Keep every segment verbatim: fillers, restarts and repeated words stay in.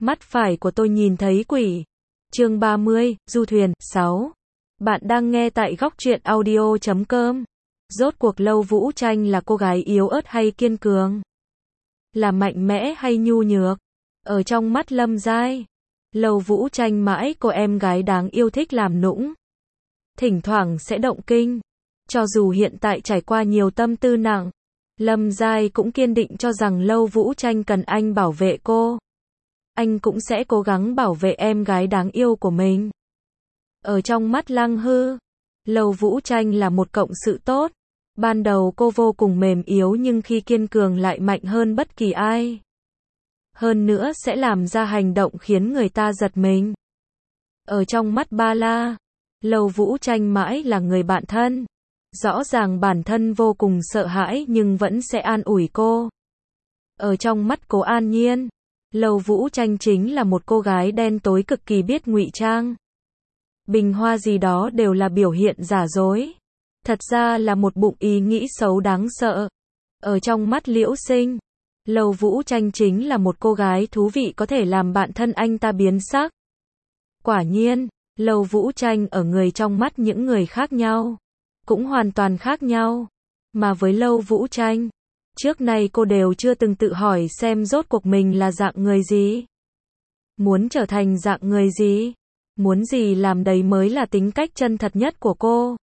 Mắt phải của tôi nhìn thấy quỷ. Chương ba mươi, Du thuyền, sáu. Bạn đang nghe tại góc truyện audio chấm com. Rốt cuộc Lâu Vũ Tranh là cô gái yếu ớt hay kiên cường? Là mạnh mẽ hay nhu nhược? Ở trong mắt Lâm Giai, Lâu Vũ Tranh mãi cô em gái đáng yêu thích làm nũng. Thỉnh thoảng sẽ động kinh. Cho dù hiện tại trải qua nhiều tâm tư nặng, Lâm Giai cũng kiên định cho rằng Lâu Vũ Tranh cần anh bảo vệ cô. Anh cũng sẽ cố gắng bảo vệ em gái đáng yêu của mình. Ở trong mắt Lăng Hư, Lâu Vũ Tranh là một cộng sự tốt. Ban đầu cô vô cùng mềm yếu nhưng khi kiên cường lại mạnh hơn bất kỳ ai. Hơn nữa sẽ làm ra hành động khiến người ta giật mình. Ở trong mắt Ba La, Lâu Vũ Tranh mãi là người bạn thân. Rõ ràng bản thân vô cùng sợ hãi nhưng vẫn sẽ an ủi cô. Ở trong mắt Cố An Nhiên, Lâu Vũ Tranh chính là một cô gái đen tối cực kỳ biết ngụy trang. Bình hoa gì đó đều là biểu hiện giả dối. Thật ra là một bụng ý nghĩ xấu đáng sợ. Ở trong mắt Liễu Sinh, Lâu Vũ Tranh chính là một cô gái thú vị có thể làm bạn thân anh ta biến sắc. Quả nhiên, Lâu Vũ Tranh ở người trong mắt những người khác nhau, cũng hoàn toàn khác nhau. Mà với Lâu Vũ Tranh, trước nay cô đều chưa từng tự hỏi xem rốt cuộc mình là dạng người gì. Muốn trở thành dạng người gì? Muốn gì làm đấy mới là tính cách chân thật nhất của cô.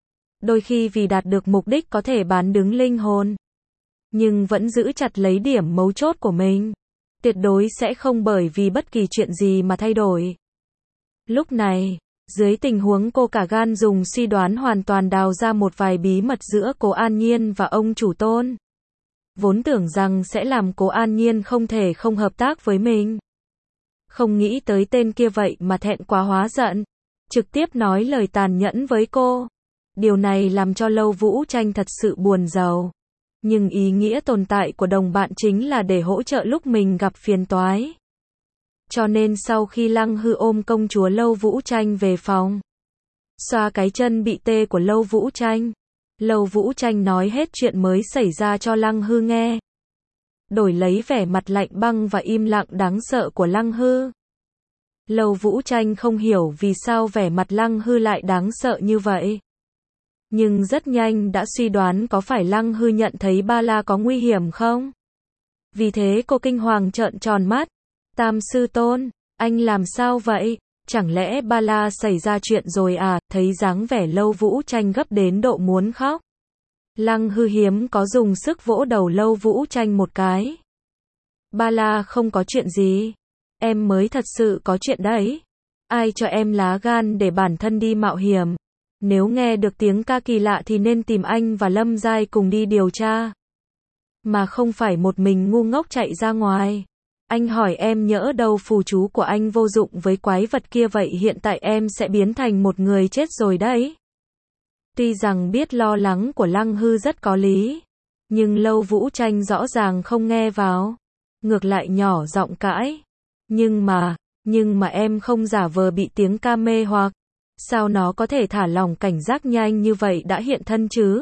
Đôi khi vì đạt được mục đích có thể bán đứng linh hồn, nhưng vẫn giữ chặt lấy điểm mấu chốt của mình. Tuyệt đối sẽ không bởi vì bất kỳ chuyện gì mà thay đổi. Lúc này, dưới tình huống cô cả gan dùng suy đoán hoàn toàn đào ra một vài bí mật giữa Cố An Nhiên và ông chủ Tôn. Vốn tưởng rằng sẽ làm Cố An Nhiên không thể không hợp tác với mình. Không nghĩ tới tên kia vậy mà thẹn quá hóa giận, trực tiếp nói lời tàn nhẫn với cô. Điều này làm cho Lâu Vũ Tranh thật sự buồn rầu. Nhưng ý nghĩa tồn tại của đồng bạn chính là để hỗ trợ lúc mình gặp phiền toái. Cho nên sau khi Lăng Hư ôm công chúa Lâu Vũ Tranh về phòng, xoa cái chân bị tê của Lâu Vũ Tranh, Lâu Vũ Tranh nói hết chuyện mới xảy ra cho Lăng Hư nghe. Đổi lấy vẻ mặt lạnh băng và im lặng đáng sợ của Lăng Hư. Lâu Vũ Tranh không hiểu vì sao vẻ mặt Lăng Hư lại đáng sợ như vậy. Nhưng rất nhanh đã suy đoán có phải Lăng Hư nhận thấy Ba La có nguy hiểm không? Vì thế cô kinh hoàng trợn tròn mắt. Tam sư Tôn, anh làm sao vậy? Chẳng lẽ Ba La xảy ra chuyện rồi à? Thấy dáng vẻ Lâu Vũ Tranh gấp đến độ muốn khóc, Lăng Hư hiếm có dùng sức vỗ đầu Lâu Vũ Tranh một cái. Ba La không có chuyện gì. Em mới thật sự có chuyện đấy. Ai cho em lá gan để bản thân đi mạo hiểm? Nếu nghe được tiếng ca kỳ lạ thì nên tìm anh và Lâm Giai cùng đi điều tra. Mà không phải một mình ngu ngốc chạy ra ngoài. Anh hỏi em nhỡ đâu phù chú của anh vô dụng với quái vật kia vậy hiện tại em sẽ biến thành một người chết rồi đấy. Tuy rằng biết lo lắng của Lăng Hư rất có lý, nhưng Lâu Vũ Tranh rõ ràng không nghe vào. Ngược lại nhỏ giọng cãi. Nhưng mà, nhưng mà em không giả vờ bị tiếng ca mê hoặc. Sao nó có thể thả lỏng cảnh giác nhanh như vậy đã hiện thân chứ?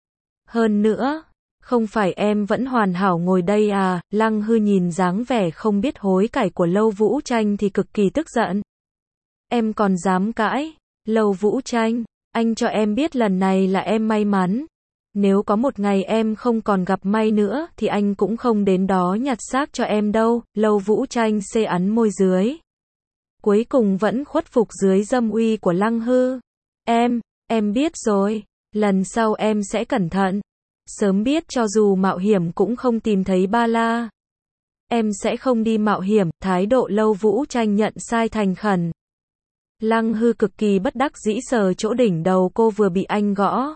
Hơn nữa, không phải em vẫn hoàn hảo ngồi đây à? Lăng Hư nhìn dáng vẻ không biết hối cải của Lâu Vũ Tranh thì cực kỳ tức giận. Em còn dám cãi? Lâu Vũ Tranh, anh cho em biết lần này là em may mắn. Nếu có một ngày em không còn gặp may nữa thì anh cũng không đến đó nhặt xác cho em đâu. Lâu Vũ Tranh xê ấn môi dưới. Cuối cùng vẫn khuất phục dưới dâm uy của Lăng Hư. Em, em biết rồi. Lần sau em sẽ cẩn thận. Sớm biết cho dù mạo hiểm cũng không tìm thấy Ba La. Em sẽ không đi mạo hiểm. Thái độ Lâu Vũ Tranh nhận sai thành khẩn. Lăng Hư cực kỳ bất đắc dĩ sờ chỗ đỉnh đầu cô vừa bị anh gõ.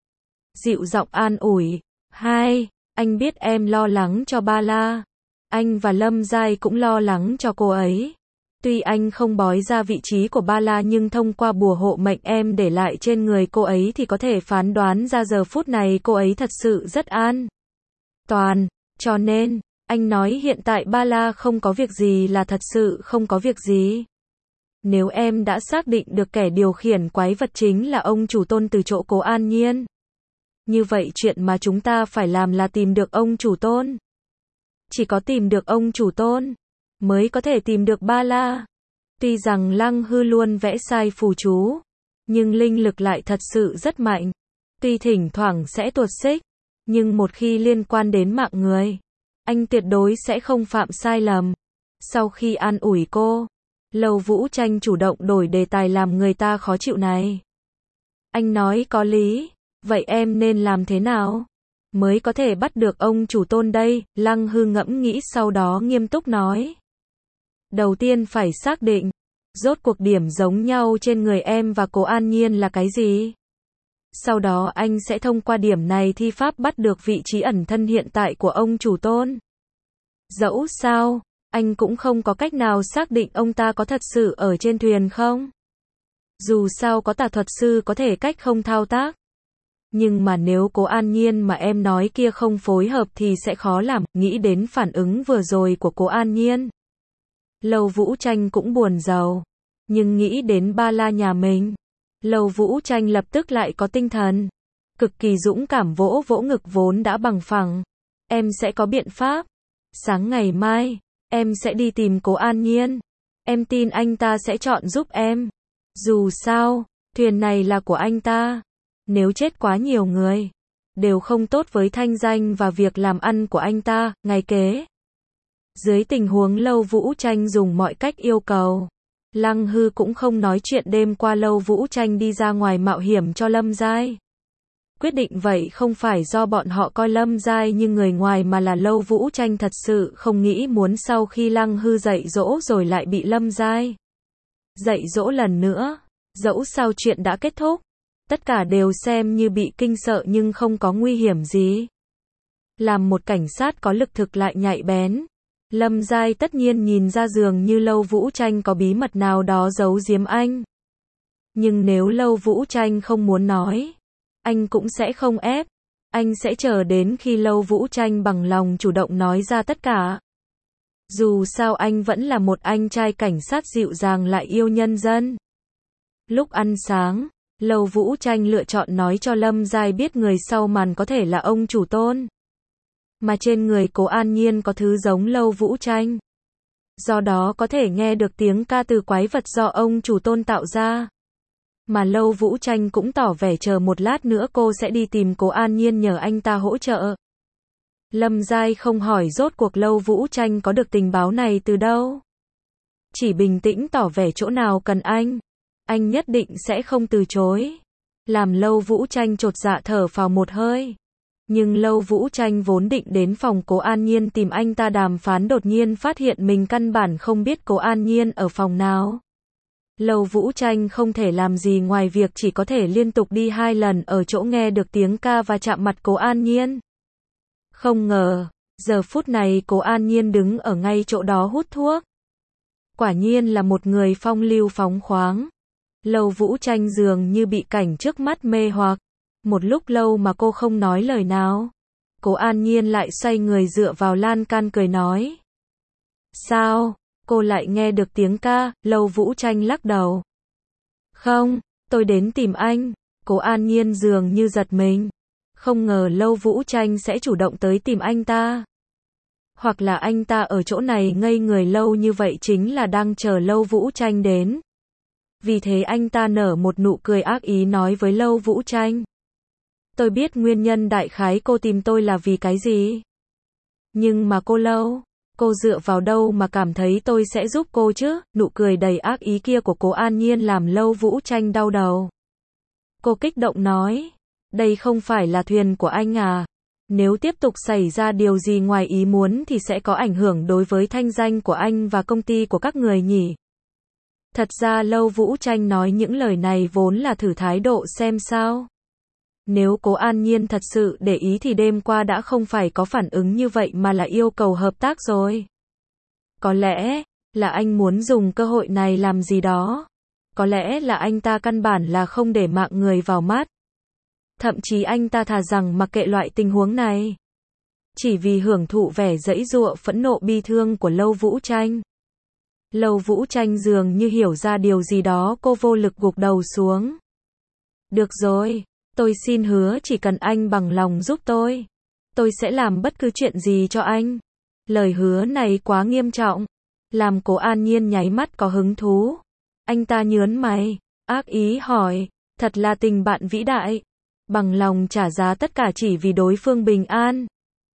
Dịu giọng an ủi. Hai, anh biết em lo lắng cho Ba La. Anh và Lâm Giai cũng lo lắng cho cô ấy. Tuy anh không bói ra vị trí của Ba La nhưng thông qua bùa hộ mệnh em để lại trên người cô ấy thì có thể phán đoán ra giờ phút này cô ấy thật sự rất an toàn. Cho nên, anh nói hiện tại Ba La không có việc gì là thật sự không có việc gì. Nếu em đã xác định được kẻ điều khiển quái vật chính là ông chủ Tôn từ chỗ Cố An Nhiên, như vậy chuyện mà chúng ta phải làm là tìm được ông chủ Tôn. Chỉ có tìm được ông chủ Tôn mới có thể tìm được Ba La. Tuy rằng Lăng Hư luôn vẽ sai phù chú, nhưng linh lực lại thật sự rất mạnh. Tuy thỉnh thoảng sẽ tuột xích, nhưng một khi liên quan đến mạng người, anh tuyệt đối sẽ không phạm sai lầm. Sau khi an ủi cô, Lâu Vũ Tranh chủ động đổi đề tài làm người ta khó chịu này. Anh nói có lý, vậy em nên làm thế nào mới có thể bắt được ông chủ tôn đây? Lăng Hư ngẫm nghĩ sau đó nghiêm túc nói. Đầu tiên phải xác định, rốt cuộc điểm giống nhau trên người em và Cố An Nhiên là cái gì? Sau đó anh sẽ thông qua điểm này thi pháp bắt được vị trí ẩn thân hiện tại của ông chủ tôn. Dẫu sao, anh cũng không có cách nào xác định ông ta có thật sự ở trên thuyền không? Dù sao có tà thuật sư có thể cách không thao tác. Nhưng mà nếu Cố An Nhiên mà em nói kia không phối hợp thì sẽ khó làm. Nghĩ đến phản ứng vừa rồi của Cố An Nhiên, Lâu Vũ Tranh cũng buồn rầu. Nhưng nghĩ đến Ba La nhà mình, Lâu Vũ Tranh lập tức lại có tinh thần. Cực kỳ dũng cảm vỗ vỗ ngực vốn đã bằng phẳng. Em sẽ có biện pháp. Sáng ngày mai, em sẽ đi tìm Cố An Nhiên. Em tin anh ta sẽ chọn giúp em. Dù sao, thuyền này là của anh ta. Nếu chết quá nhiều người, đều không tốt với thanh danh và việc làm ăn của anh ta. Ngày kế, dưới tình huống Lâu Vũ Tranh dùng mọi cách yêu cầu, Lăng Hư cũng không nói chuyện đêm qua Lâu Vũ Tranh đi ra ngoài mạo hiểm cho Lâm Giai. Quyết định vậy không phải do bọn họ coi Lâm Giai như người ngoài mà là Lâu Vũ Tranh thật sự không nghĩ muốn sau khi Lăng Hư dạy dỗ rồi lại bị Lâm Giai dạy dỗ lần nữa. Dẫu sao chuyện đã kết thúc, tất cả đều xem như bị kinh sợ nhưng không có nguy hiểm gì. Làm một cảnh sát có lực thực lại nhạy bén, Lâm Giai tất nhiên nhìn ra dường như Lâu Vũ Tranh có bí mật nào đó giấu giếm anh. Nhưng nếu Lâu Vũ Tranh không muốn nói, anh cũng sẽ không ép. Anh sẽ chờ đến khi Lâu Vũ Tranh bằng lòng chủ động nói ra tất cả. Dù sao anh vẫn là một anh trai cảnh sát dịu dàng lại yêu nhân dân. Lúc ăn sáng, Lâu Vũ Tranh lựa chọn nói cho Lâm Giai biết người sau màn có thể là ông chủ tôn. Mà trên người Cố An Nhiên có thứ giống Lâu Vũ Tranh. Do đó có thể nghe được tiếng ca từ quái vật do ông chủ tôn tạo ra. Mà Lâu Vũ Tranh cũng tỏ vẻ chờ một lát nữa cô sẽ đi tìm Cố An Nhiên nhờ anh ta hỗ trợ. Lâm Giai không hỏi rốt cuộc Lâu Vũ Tranh có được tình báo này từ đâu. Chỉ bình tĩnh tỏ vẻ chỗ nào cần anh, anh nhất định sẽ không từ chối. Làm Lâu Vũ Tranh chột dạ thở phào một hơi. Nhưng Lâu Vũ Tranh vốn định đến phòng Cố An Nhiên tìm anh ta đàm phán đột nhiên phát hiện mình căn bản không biết Cố An Nhiên ở phòng nào. Lâu Vũ Tranh không thể làm gì ngoài việc chỉ có thể liên tục đi hai lần ở chỗ nghe được tiếng ca và chạm mặt Cố An Nhiên. Không ngờ, giờ phút này Cố An Nhiên đứng ở ngay chỗ đó hút thuốc. Quả nhiên là một người phong lưu phóng khoáng. Lâu Vũ Tranh dường như bị cảnh trước mắt mê hoặc. Một lúc lâu mà cô không nói lời nào. Cố An Nhiên lại xoay người dựa vào lan can cười nói. Sao, cô lại nghe được tiếng ca? Lâu Vũ Tranh lắc đầu. Không, tôi đến tìm anh. Cố An Nhiên dường như giật mình. Không ngờ Lâu Vũ Tranh sẽ chủ động tới tìm anh ta. Hoặc là anh ta ở chỗ này ngây người lâu như vậy chính là đang chờ Lâu Vũ Tranh đến. Vì thế anh ta nở một nụ cười ác ý nói với Lâu Vũ Tranh. Tôi biết nguyên nhân đại khái cô tìm tôi là vì cái gì. Nhưng mà cô Lâu, cô dựa vào đâu mà cảm thấy tôi sẽ giúp cô chứ? Nụ cười đầy ác ý kia của Cố An Nhiên làm Lâu Vũ Tranh đau đầu. Cô kích động nói. Đây không phải là thuyền của anh à? Nếu tiếp tục xảy ra điều gì ngoài ý muốn thì sẽ có ảnh hưởng đối với thanh danh của anh và công ty của các người nhỉ? Thật ra Lâu Vũ Tranh nói những lời này vốn là thử thái độ xem sao. Nếu Cố An Nhiên thật sự để ý thì đêm qua đã không phải có phản ứng như vậy mà là yêu cầu hợp tác rồi. Có lẽ là anh muốn dùng cơ hội này làm gì đó. Có lẽ là anh ta căn bản là không để mạng người vào mắt. Thậm chí anh ta thà rằng mặc kệ loại tình huống này. Chỉ vì hưởng thụ vẻ giãy giụa phẫn nộ bi thương của Lâu Vũ Tranh. Lâu Vũ Tranh dường như hiểu ra điều gì đó, cô vô lực gục đầu xuống. Được rồi, tôi xin hứa chỉ cần anh bằng lòng giúp tôi, tôi sẽ làm bất cứ chuyện gì cho anh. Lời hứa này quá nghiêm trọng, Làm Cố An Nhiên nháy mắt có hứng thú. Anh ta nhớn mày, ác ý hỏi, thật là tình bạn vĩ đại, bằng lòng trả giá tất cả chỉ vì đối phương bình an.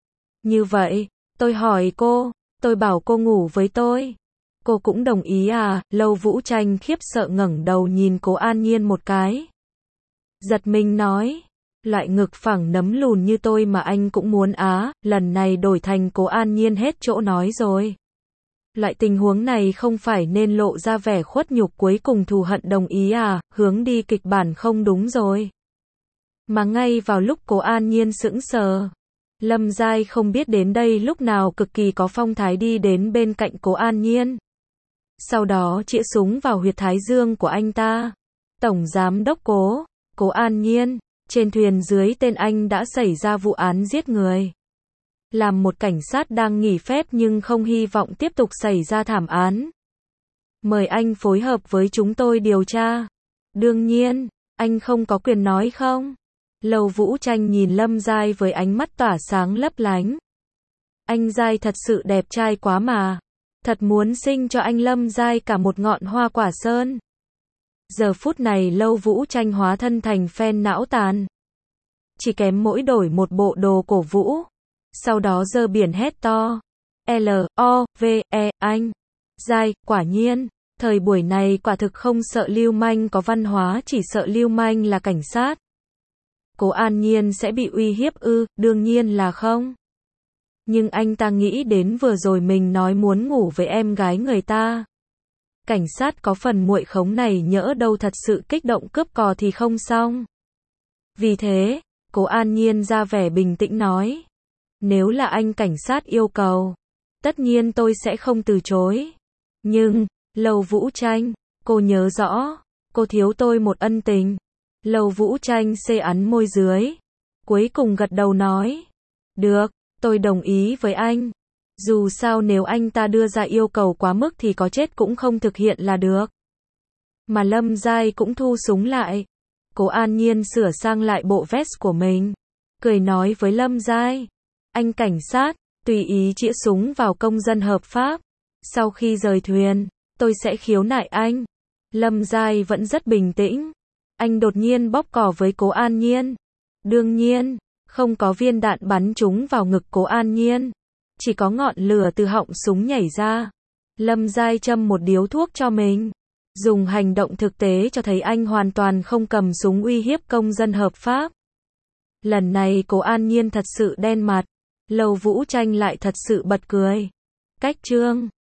Như vậy, tôi hỏi cô, tôi bảo cô ngủ với tôi, cô cũng đồng ý à? Lâu Vũ Tranh khiếp sợ ngẩng đầu nhìn Cố An Nhiên một cái. Giật mình nói, loại ngực phẳng nấm lùn như tôi mà anh cũng muốn á? Lần này đổi thành Cố An Nhiên hết chỗ nói rồi. Loại tình huống này không phải nên lộ ra vẻ khuất nhục cuối cùng thù hận đồng ý à? Hướng đi kịch bản không đúng rồi. Mà ngay vào lúc Cố An Nhiên sững sờ, Lâm Giai không biết đến đây lúc nào cực kỳ có phong thái đi đến bên cạnh Cố An Nhiên. Sau đó chĩa súng vào huyệt thái dương của anh ta. Tổng giám đốc Cố, Cố An Nhiên, trên thuyền dưới tên anh đã xảy ra vụ án giết người. Làm một cảnh sát đang nghỉ phép nhưng không hy vọng tiếp tục xảy ra thảm án. Mời anh phối hợp với chúng tôi điều tra. Đương nhiên, anh không có quyền nói không? Lâu Vũ Tranh nhìn Lâm Giai với ánh mắt tỏa sáng lấp lánh. Anh Giai thật sự đẹp trai quá mà. Thật muốn sinh cho anh Lâm Giai cả một ngọn hoa quả sơn. Giờ phút này Lâu Vũ Tranh hóa thân thành fan não tàn. Chỉ kém mỗi đổi một bộ đồ cổ vũ. Sau đó giơ biển hét to. L O V E anh. Giai, quả nhiên. Thời buổi này quả thực không sợ lưu manh có văn hóa, chỉ sợ lưu manh là cảnh sát. Cố An Nhiên sẽ bị uy hiếp ư? Đương nhiên là không. Nhưng anh ta nghĩ đến vừa rồi mình nói muốn ngủ với em gái người ta. Cảnh sát có phần muội khống này nhỡ đâu thật sự kích động cướp cò thì không xong. Vì thế, Cố An Nhiên ra vẻ bình tĩnh nói. Nếu là anh cảnh sát yêu cầu, tất nhiên tôi sẽ không từ chối. Nhưng, Lâu Vũ Tranh, cô nhớ rõ, cô thiếu tôi một ân tình. Lâu Vũ Tranh xê ắn môi dưới. Cuối cùng gật đầu nói. Được, tôi đồng ý với anh. Dù sao nếu anh ta đưa ra yêu cầu quá mức thì có chết cũng không thực hiện là được. Mà Lâm Giai cũng thu súng lại. Cố An Nhiên sửa sang lại bộ vest của mình. Cười nói với Lâm Giai. Anh cảnh sát, tùy ý chĩa súng vào công dân hợp pháp. Sau khi rời thuyền, tôi sẽ khiếu nại anh. Lâm Giai vẫn rất bình tĩnh. Anh đột nhiên bóp cò với Cố An Nhiên. Đương nhiên, không có viên đạn bắn trúng vào ngực Cố An Nhiên. Chỉ có ngọn lửa từ họng súng nhảy ra. Lâm Giai châm một điếu thuốc cho mình. Dùng hành động thực tế cho thấy anh hoàn toàn không cầm súng uy hiếp công dân hợp pháp. Lần này Cố An Nhiên thật sự đen mặt. Lâu Vũ Tranh lại thật sự bật cười. Cách chương